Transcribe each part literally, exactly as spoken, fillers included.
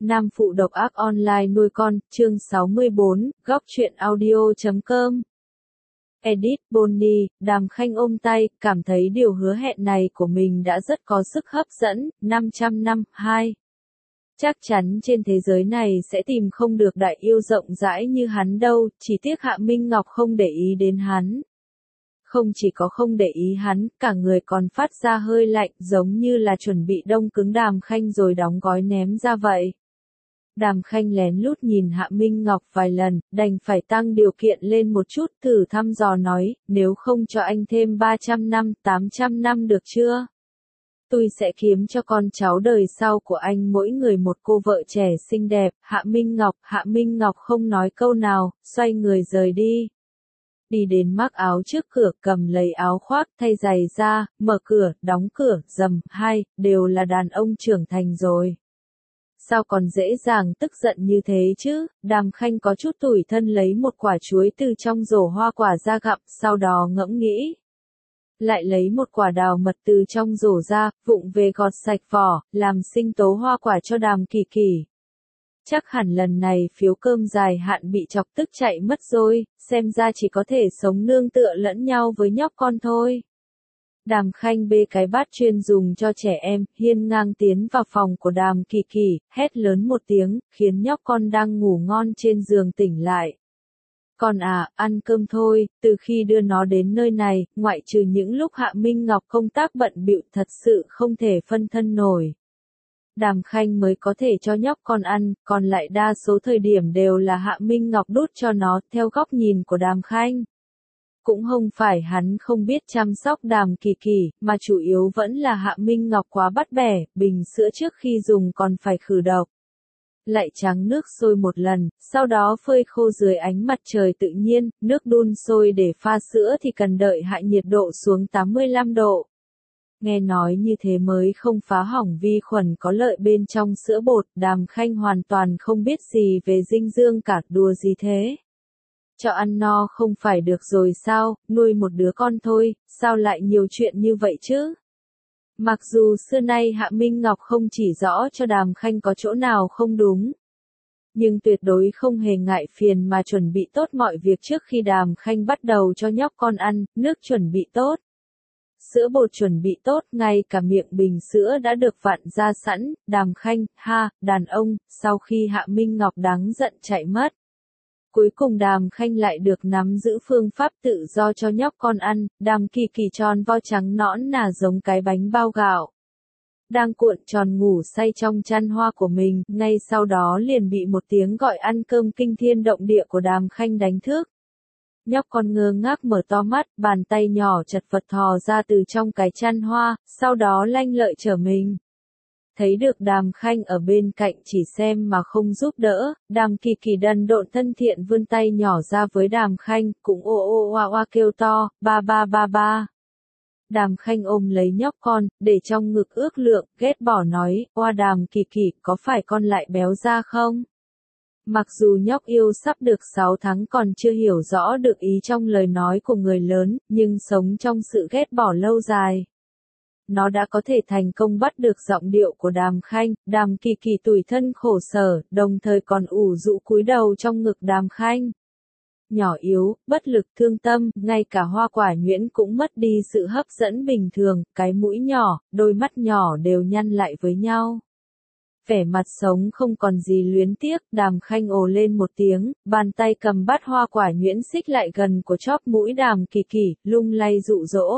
Nam phụ độc ác online nuôi con, chương sáu mươi bốn, góc truyện audio chấm com. Edit, Bonnie, Đàm Khanh ôm tay, cảm thấy điều hứa hẹn này của mình đã rất có sức hấp dẫn, năm trăm năm, hai. Chắc chắn trên thế giới này sẽ tìm không được đại yêu rộng rãi như hắn đâu, chỉ tiếc Hạ Minh Ngọc không để ý đến hắn. Không chỉ có không để ý hắn, cả người còn phát ra hơi lạnh, giống như là chuẩn bị đông cứng Đàm Khanh rồi đóng gói ném ra vậy. Đàm Khanh lén lút nhìn Hạ Minh Ngọc vài lần, đành phải tăng điều kiện lên một chút, thử thăm dò nói, nếu không cho anh thêm ba trăm năm, tám trăm năm được chưa? Tôi sẽ kiếm cho con cháu đời sau của anh mỗi người một cô vợ trẻ xinh đẹp. Hạ Minh Ngọc, Hạ Minh Ngọc không nói câu nào, xoay người rời đi. Đi đến mác áo trước cửa, cầm lấy áo khoác, thay giày ra, mở cửa, đóng cửa, rầm, hai, đều là đàn ông trưởng thành rồi. Sao còn dễ dàng tức giận như thế chứ? Đàm Khanh có chút tủi thân lấy một quả chuối từ trong rổ hoa quả ra gặm, sau đó ngẫm nghĩ. Lại lấy một quả đào mật từ trong rổ ra, vụng về gọt sạch vỏ, làm sinh tố hoa quả cho Đàm Kỳ Kỳ. Chắc hẳn lần này phiếu cơm dài hạn bị chọc tức chạy mất rồi, xem ra chỉ có thể sống nương tựa lẫn nhau với nhóc con thôi. Đàm Khanh bê cái bát chuyên dùng cho trẻ em, hiên ngang tiến vào phòng của Đàm Kỳ Kỳ, hét lớn một tiếng, khiến nhóc con đang ngủ ngon trên giường tỉnh lại. Con à, ăn cơm thôi, từ khi đưa nó đến nơi này, ngoại trừ những lúc Hạ Minh Ngọc công tác bận bịu thật sự không thể phân thân nổi. Đàm Khanh mới có thể cho nhóc con ăn, còn lại đa số thời điểm đều là Hạ Minh Ngọc đút cho nó, theo góc nhìn của Đàm Khanh. Cũng không phải hắn không biết chăm sóc Đàm Kỳ Kỳ, mà chủ yếu vẫn là Hạ Minh Ngọc quá bắt bẻ, bình sữa trước khi dùng còn phải khử độc. Lại tráng nước sôi một lần, sau đó phơi khô dưới ánh mặt trời tự nhiên, nước đun sôi để pha sữa thì cần đợi hạ nhiệt độ xuống tám mươi lăm độ. Nghe nói như thế mới không phá hỏng vi khuẩn có lợi bên trong sữa bột, Đàm Khanh hoàn toàn không biết gì về dinh dưỡng cả, đùa gì thế. Cho ăn no không phải được rồi sao, nuôi một đứa con thôi, sao lại nhiều chuyện như vậy chứ? Mặc dù xưa nay Hạ Minh Ngọc không chỉ rõ cho Đàm Khanh có chỗ nào không đúng, nhưng tuyệt đối không hề ngại phiền mà chuẩn bị tốt mọi việc trước khi Đàm Khanh bắt đầu cho nhóc con ăn, nước chuẩn bị tốt, sữa bột chuẩn bị tốt, ngay cả miệng bình sữa đã được vặn ra sẵn. Đàm Khanh, ha, đàn ông, sau khi Hạ Minh Ngọc đáng giận chạy mất. Cuối cùng Đàm Khanh lại được nắm giữ phương pháp tự do cho nhóc con ăn, Đàm Kỳ Kỳ tròn vo trắng nõn nà giống cái bánh bao gạo. Đang cuộn tròn ngủ say trong chăn hoa của mình, ngay sau đó liền bị một tiếng gọi ăn cơm kinh thiên động địa của Đàm Khanh đánh thức. Nhóc con ngơ ngác mở to mắt, bàn tay nhỏ chật vật thò ra từ trong cái chăn hoa, sau đó lanh lợi trở mình. Thấy được Đàm Khanh ở bên cạnh chỉ xem mà không giúp đỡ, Đàm Kỳ Kỳ đần độn thân thiện vươn tay nhỏ ra với Đàm Khanh, cũng ô ô oa oa kêu to, ba ba ba ba. Đàm Khanh ôm lấy nhóc con, để trong ngực ước lượng, ghét bỏ nói, oa Đàm Kỳ Kỳ, có phải con lại béo ra không? Mặc dù nhóc yêu sắp được sáu tháng còn chưa hiểu rõ được ý trong lời nói của người lớn, nhưng sống trong sự ghét bỏ lâu dài. Nó đã có thể thành công bắt được giọng điệu của Đàm Khanh, Đàm Kỳ Kỳ tủi thân khổ sở, đồng thời còn ủ rũ cúi đầu trong ngực Đàm Khanh. Nhỏ yếu, bất lực thương tâm, ngay cả Hoa Quả Nhuyễn cũng mất đi sự hấp dẫn bình thường, cái mũi nhỏ, đôi mắt nhỏ đều nhăn lại với nhau. Vẻ mặt sống không còn gì luyến tiếc, Đàm Khanh ồ lên một tiếng, bàn tay cầm bát Hoa Quả Nhuyễn xích lại gần của chóp mũi Đàm Kỳ Kỳ, lung lay dụ dỗ.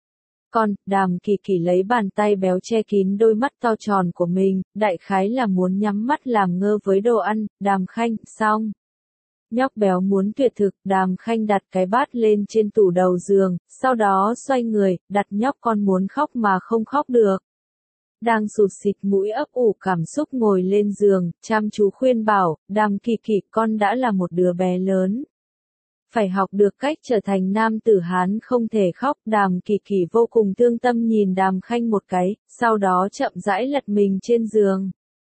Con, Đàm Kỳ Kỳ lấy bàn tay béo che kín đôi mắt to tròn của mình, đại khái là muốn nhắm mắt làm ngơ với đồ ăn. Đàm Khanh, xong. Nhóc béo muốn tuyệt thực, Đàm Khanh đặt cái bát lên trên tủ đầu giường, sau đó xoay người, đặt nhóc con muốn khóc mà không khóc được. Đang sụt xịt mũi ấp ủ cảm xúc ngồi lên giường, chăm chú khuyên bảo, Đàm Kỳ Kỳ, con đã là một đứa bé lớn. Phải học được cách trở thành nam tử Hán không thể khóc. Đàm Kỳ Kỳ vô cùng thương tâm nhìn Đàm Khanh một cái, sau đó chậm rãi lật mình trên giường.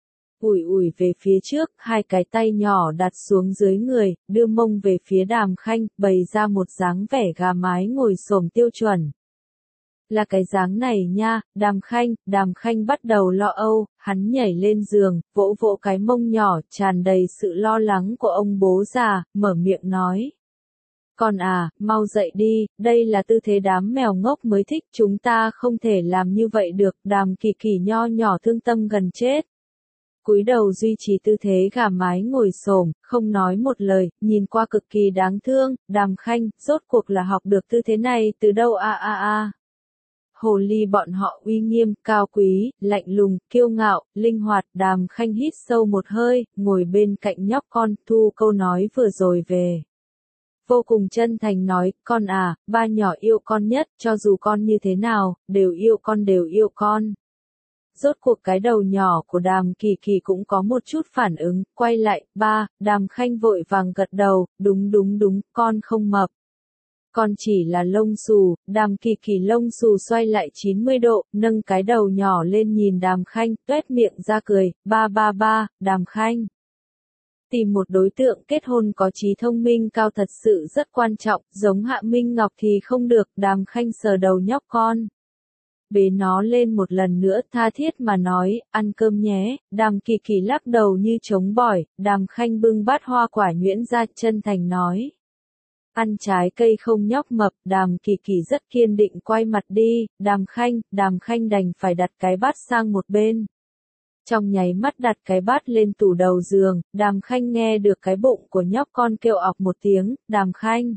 Ủi ủi về phía trước, hai cái tay nhỏ đặt xuống dưới người, đưa mông về phía Đàm Khanh, bày ra một dáng vẻ gà mái ngồi xổm tiêu chuẩn. Là cái dáng này nha, Đàm Khanh, Đàm Khanh bắt đầu lo âu, hắn nhảy lên giường, vỗ vỗ cái mông nhỏ, tràn đầy sự lo lắng của ông bố già, mở miệng nói. Con à, mau dậy đi, đây là tư thế đám mèo ngốc mới thích, chúng ta không thể làm như vậy được, Đàm Kỳ Kỳ nho nhỏ thương tâm gần chết. Cúi đầu duy trì tư thế gà mái ngồi xổm, không nói một lời, nhìn qua cực kỳ đáng thương, Đàm Khanh, rốt cuộc là học được tư thế này từ đâu a a a. Hồ ly bọn họ uy nghiêm, cao quý, lạnh lùng, kiêu ngạo, linh hoạt, Đàm Khanh hít sâu một hơi, ngồi bên cạnh nhóc con, thu câu nói vừa rồi về. Vô cùng chân thành nói, con à, ba nhỏ yêu con nhất, cho dù con như thế nào, đều yêu con đều yêu con. Rốt cuộc cái đầu nhỏ của Đàm Kỳ Kỳ cũng có một chút phản ứng, quay lại, ba, Đàm Khanh vội vàng gật đầu, đúng đúng đúng, con không mập. Con chỉ là lông xù, Đàm Kỳ Kỳ lông xù xoay lại chín mươi độ, nâng cái đầu nhỏ lên nhìn Đàm Khanh, tuét miệng ra cười, ba ba ba, Đàm Khanh. Tìm một đối tượng kết hôn có trí thông minh cao thật sự rất quan trọng, giống Hạ Minh Ngọc thì không được, Đàm Khanh sờ đầu nhóc con. Bế nó lên một lần nữa tha thiết mà nói, ăn cơm nhé, Đàm Kỳ Kỳ lắc đầu như trống bỏi, Đàm Khanh bưng bát hoa quả nhuyễn ra chân thành nói. Ăn trái cây không nhóc mập, Đàm Kỳ Kỳ rất kiên định quay mặt đi, Đàm Khanh, Đàm Khanh đành phải đặt cái bát sang một bên. Trong nháy mắt đặt cái bát lên tủ đầu giường, Đàm Khanh nghe được cái bụng của nhóc con kêu ọc một tiếng, Đàm Khanh.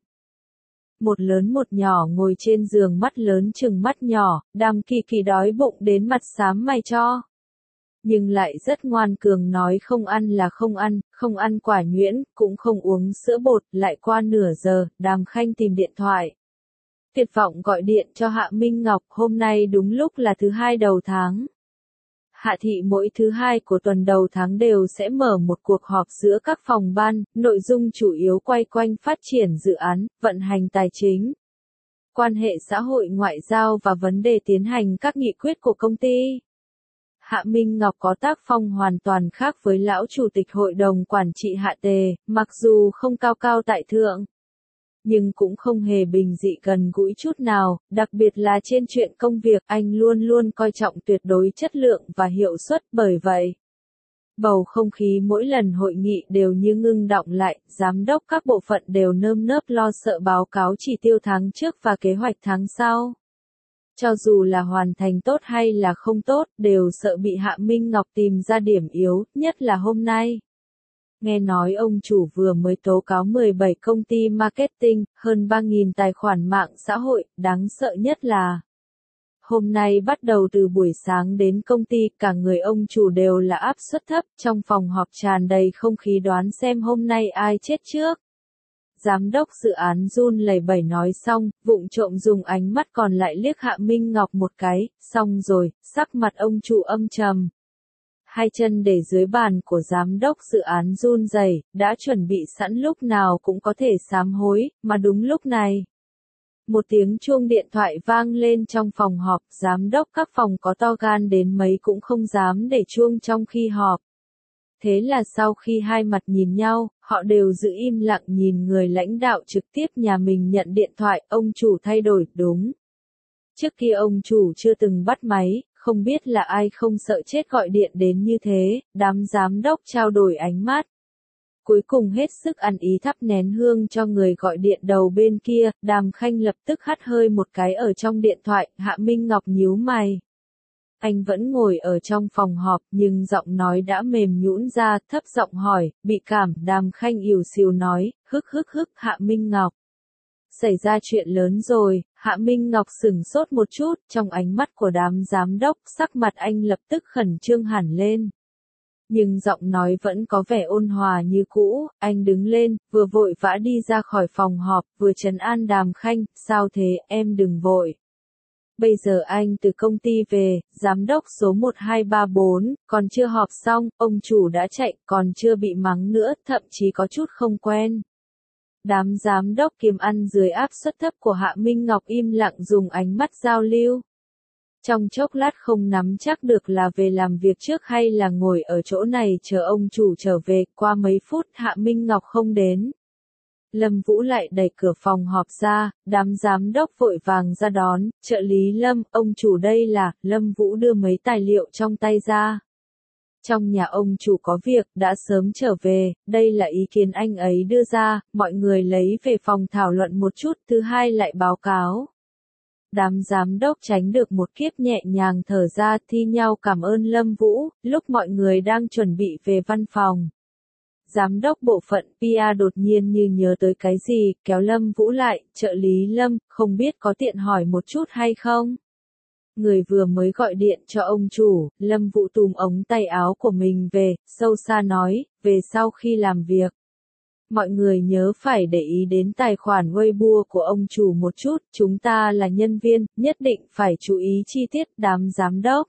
Một lớn một nhỏ ngồi trên giường mắt lớn chừng mắt nhỏ, Đàm Kỳ Kỳ đói bụng đến mặt xám mày cho. Nhưng lại rất ngoan cường nói không ăn là không ăn, không ăn quả nhuyễn, cũng không uống sữa bột, lại qua nửa giờ, Đàm Khanh tìm điện thoại. Tuyệt vọng gọi điện cho Hạ Minh Ngọc, hôm nay đúng lúc là thứ hai đầu tháng. Hạ thị mỗi thứ hai của tuần đầu tháng đều sẽ mở một cuộc họp giữa các phòng ban, nội dung chủ yếu quay quanh phát triển dự án, vận hành tài chính, quan hệ xã hội ngoại giao và vấn đề tiến hành các nghị quyết của công ty. Hạ Minh Ngọc có tác phong hoàn toàn khác với lão chủ tịch hội đồng quản trị Hạ Tề, mặc dù không cao cao tại thượng, nhưng cũng không hề bình dị gần gũi chút nào, đặc biệt là trên chuyện công việc, anh luôn luôn coi trọng tuyệt đối chất lượng và hiệu suất, bởi vậy, bầu không khí mỗi lần hội nghị đều như ngưng đọng lại, giám đốc các bộ phận đều nơm nớp lo sợ báo cáo chỉ tiêu tháng trước và kế hoạch tháng sau. Cho dù là hoàn thành tốt hay là không tốt, đều sợ bị Hạ Minh Ngọc tìm ra điểm yếu, nhất là hôm nay. Nghe nói ông chủ vừa mới tố cáo mười bảy công ty marketing, hơn ba nghìn tài khoản mạng xã hội, đáng sợ nhất là hôm nay bắt đầu từ buổi sáng đến công ty, cả người ông chủ đều là áp suất thấp, trong phòng họp tràn đầy không khí đoán xem hôm nay ai chết trước. Giám đốc dự án run lẩy bẩy nói xong, vụng trộm dùng ánh mắt còn lại liếc Hạ Minh Ngọc một cái, xong rồi, sắc mặt ông chủ âm trầm. Hai chân để dưới bàn của giám đốc dự án run rẩy, đã chuẩn bị sẵn lúc nào cũng có thể sám hối, mà đúng lúc này. Một tiếng chuông điện thoại vang lên trong phòng họp, giám đốc các phòng có to gan đến mấy cũng không dám để chuông trong khi họp. Thế là sau khi hai mặt nhìn nhau, họ đều giữ im lặng nhìn người lãnh đạo trực tiếp nhà mình nhận điện thoại, ông chủ thay đổi, đúng. Trước kia ông chủ chưa từng bắt máy, không biết là ai không sợ chết gọi điện đến như thế, đám giám đốc trao đổi ánh mắt. Cuối cùng hết sức ăn ý thắp nén hương cho người gọi điện đầu bên kia, Đàm Khanh lập tức hắt hơi một cái ở trong điện thoại, Hạ Minh Ngọc nhíu mày. Anh vẫn ngồi ở trong phòng họp nhưng giọng nói đã mềm nhũn ra, thấp giọng hỏi, bị cảm, Đàm Khanh ỉu xìu nói, hức hức hức, Hạ Minh Ngọc. Xảy ra chuyện lớn rồi, Hạ Minh Ngọc sửng sốt một chút, trong ánh mắt của đám giám đốc, sắc mặt anh lập tức khẩn trương hẳn lên. Nhưng giọng nói vẫn có vẻ ôn hòa như cũ, anh đứng lên, vừa vội vã đi ra khỏi phòng họp, vừa trấn an Đàm Khanh, sao thế, em đừng vội. Bây giờ anh từ công ty về, giám đốc số một hai ba bốn, còn chưa họp xong, ông chủ đã chạy, còn chưa bị mắng nữa, thậm chí có chút không quen. Đám giám đốc kiềm ăn dưới áp suất thấp của Hạ Minh Ngọc im lặng dùng ánh mắt giao lưu. Trong chốc lát không nắm chắc được là về làm việc trước hay là ngồi ở chỗ này chờ ông chủ trở về, qua mấy phút Hạ Minh Ngọc không đến. Lâm Vũ lại đẩy cửa phòng họp ra, đám giám đốc vội vàng ra đón, trợ lý Lâm, ông chủ đây là, Lâm Vũ đưa mấy tài liệu trong tay ra. Trong nhà ông chủ có việc, đã sớm trở về, đây là ý kiến anh ấy đưa ra, mọi người lấy về phòng thảo luận một chút, thứ hai lại báo cáo. Đám giám đốc tránh được một kiếp nhẹ nhàng thở ra thi nhau cảm ơn Lâm Vũ, lúc mọi người đang chuẩn bị về văn phòng. Giám đốc bộ phận pê e đột nhiên như nhớ tới cái gì, kéo Lâm Vũ lại, trợ lý Lâm, không biết có tiện hỏi một chút hay không? Người vừa mới gọi điện cho ông chủ, Lâm Vũ túm ống tay áo của mình về, sâu xa nói, về sau khi làm việc. Mọi người nhớ phải để ý đến tài khoản Weibo của ông chủ một chút, chúng ta là nhân viên, nhất định phải chú ý chi tiết đám giám đốc.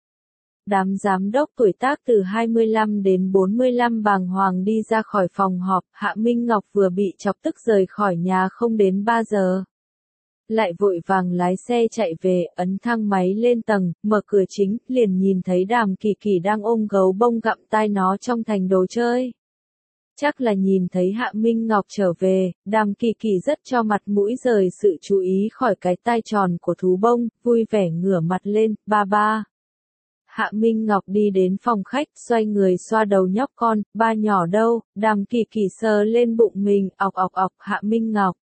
Đám giám đốc tuổi tác từ hai mươi lăm đến bốn mươi lăm bàng hoàng đi ra khỏi phòng họp, Hạ Minh Ngọc vừa bị chọc tức rời khỏi nhà không đến ba giờ. Lại vội vàng lái xe chạy về, ấn thang máy lên tầng, mở cửa chính, liền nhìn thấy Đàm Kỳ Kỳ đang ôm gấu bông gặm tai nó trong thành đồ chơi. Chắc là nhìn thấy Hạ Minh Ngọc trở về, Đàm Kỳ Kỳ rất cho mặt mũi rời sự chú ý khỏi cái tai tròn của thú bông, vui vẻ ngửa mặt lên, ba ba. Hạ Minh Ngọc đi đến phòng khách, xoay người xoa đầu nhóc con, ba nhỏ đâu, Đàm Kỳ Kỳ sờ lên bụng mình, ọc ọc ọc, Hạ Minh Ngọc.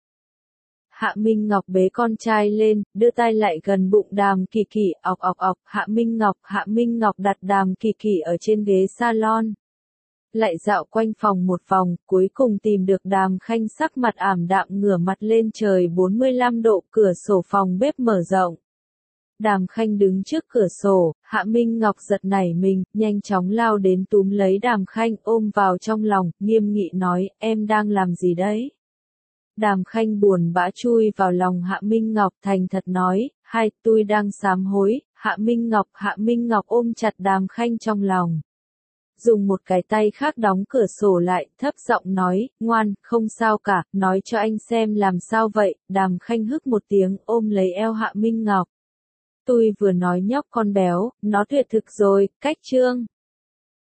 Hạ Minh Ngọc bế con trai lên, đưa tay lại gần bụng Đàm Kỳ Kỳ, ọc ọc ọc, Hạ Minh Ngọc, Hạ Minh Ngọc đặt Đàm Kỳ Kỳ ở trên ghế salon. Lại dạo quanh phòng một vòng, cuối cùng tìm được Đàm Khanh sắc mặt ảm đạm ngửa mặt lên trời bốn mươi lăm độ, cửa sổ phòng bếp mở rộng. Đàm Khanh đứng trước cửa sổ, Hạ Minh Ngọc giật nảy mình, nhanh chóng lao đến túm lấy Đàm Khanh ôm vào trong lòng, nghiêm nghị nói, em đang làm gì đấy? Đàm Khanh buồn bã chui vào lòng Hạ Minh Ngọc thành thật nói, hai, tôi đang sám hối, Hạ Minh Ngọc, Hạ Minh Ngọc ôm chặt Đàm Khanh trong lòng. Dùng một cái tay khác đóng cửa sổ lại, thấp giọng nói, ngoan, không sao cả, nói cho anh xem làm sao vậy, Đàm Khanh hức một tiếng, ôm lấy eo Hạ Minh Ngọc. Tôi vừa nói nhóc con béo, nó tuyệt thực rồi, cách chương.